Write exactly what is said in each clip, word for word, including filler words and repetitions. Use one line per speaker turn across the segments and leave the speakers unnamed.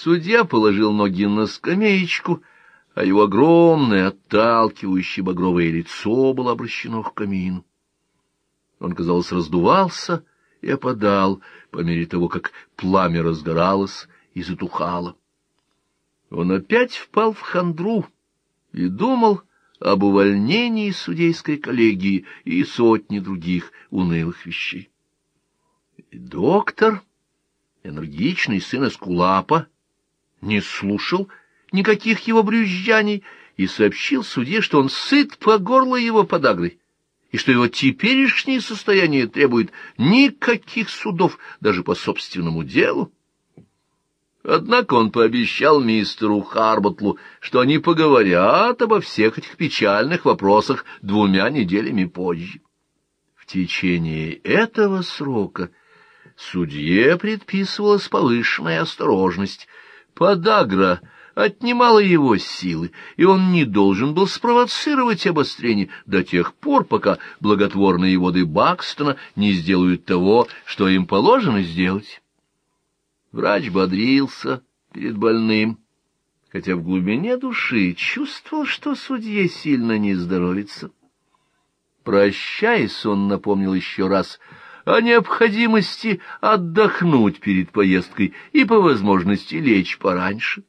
Судья положил ноги на скамеечку, а его огромное, отталкивающее багровое лицо было обращено к камину. Он, казалось, раздувался и опадал по мере того, как пламя разгоралось и затухало. Он опять впал в хандру и думал об увольнении из судейской коллегии и сотни других унылых вещей. И доктор, энергичный сын Эскулапа, не слушал никаких его брюзжаний и сообщил судье, что он сыт по горло его подагрой, и что его теперешнее состояние требует никаких судов даже по собственному делу. Однако он пообещал мистеру Харботлу, что они поговорят обо всех этих печальных вопросах двумя неделями позже. В течение этого срока судье предписывалась повышенная осторожность. Подагра отнимала его силы, и он не должен был спровоцировать обострение до тех пор, пока благотворные воды Бакстона не сделают того, что им положено сделать. Врач бодрился перед больным, хотя в глубине души чувствовал, что судье сильно не здоровится. Прощаясь, он напомнил еще раз о необходимости отдохнуть перед поездкой и, по возможности, лечь пораньше.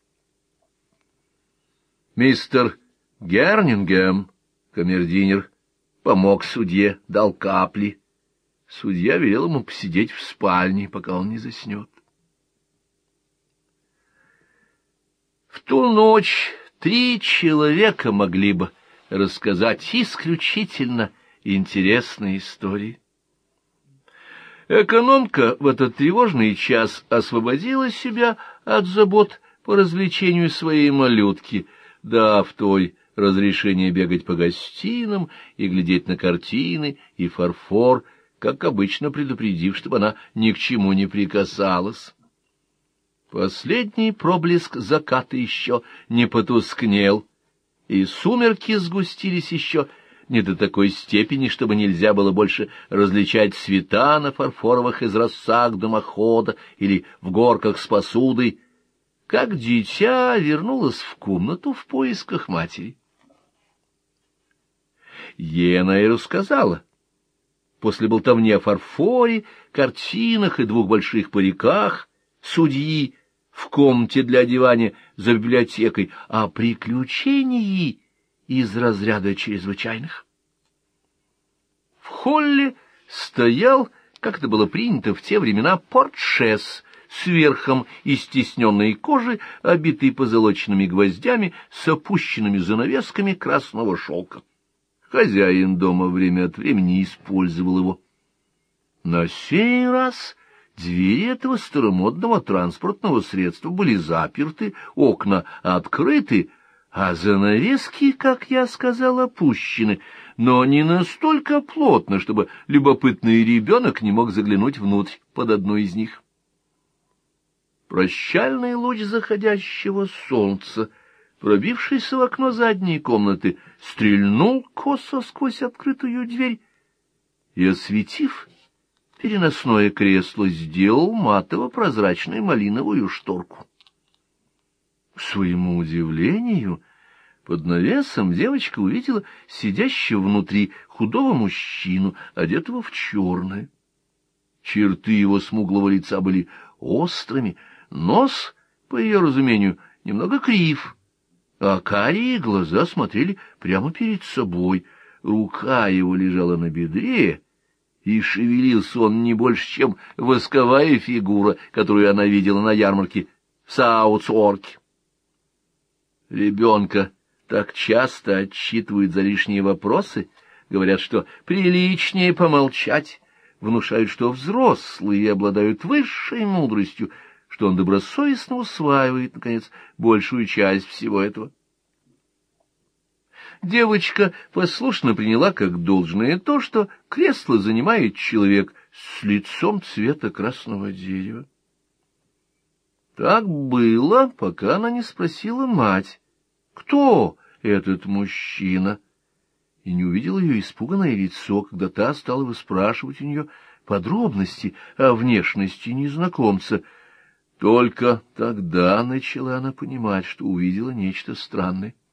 Мистер Гернингем, камердинер, помог судье, дал капли. Судья велел ему посидеть в спальне, пока он не заснет. В ту ночь три человека могли бы рассказать исключительно интересные истории. Экономка в этот тревожный час освободила себя от забот по развлечению своей малютки, дав той разрешение бегать по гостиным и глядеть на картины и фарфор, как обычно предупредив, чтобы она ни к чему не прикасалась. Последний проблеск заката еще не потускнел, и сумерки сгустились еще не до такой степени, чтобы нельзя было больше различать цвета на фарфоровых изразцах дымохода или в горках с посудой, как дитя вернулось в комнату в поисках матери. Ей она и рассказала. После болтовни о фарфоре, картинах и двух больших париках судьи в комнате для одевания за библиотекой, о приключении из разряда чрезвычайных. В холле стоял, как это было принято в те времена, портшес с верхом из тисненной кожи, обитый позолоченными гвоздями, с опущенными занавесками красного шелка. Хозяин дома время от времени использовал его. На сей раз двери этого старомодного транспортного средства были заперты, окна открыты, а занавески, как я сказал, опущены, но не настолько плотно, чтобы любопытный ребенок не мог заглянуть внутрь под одну из них. Прощальный луч заходящего солнца, пробившийся в окно задней комнаты, стрельнул косо сквозь открытую дверь и, осветив переносное кресло, сделал матово-прозрачную малиновую шторку. К своему удивлению, под навесом девочка увидела сидящего внутри худого мужчину, одетого в черное. Черты его смуглого лица были острыми, нос, по ее разумению, немного крив, а карие глаза смотрели прямо перед собой. Рука его лежала на бедре, и шевелился он не больше, чем восковая фигура, которую она видела на ярмарке в Саутсуорке. Ребенка так часто отчитывают за лишние вопросы, говорят, что приличнее помолчать, внушают, что взрослые обладают высшей мудростью, что он добросовестно усваивает, наконец, большую часть всего этого. Девочка послушно приняла как должное то, что кресло занимает человек с лицом цвета красного дерева. Так было, пока она не спросила мать, кто этот мужчина, и не увидела ее испуганное лицо, когда та стала выспрашивать у нее подробности о внешности незнакомца. Только тогда начала она понимать, что увидела нечто странное.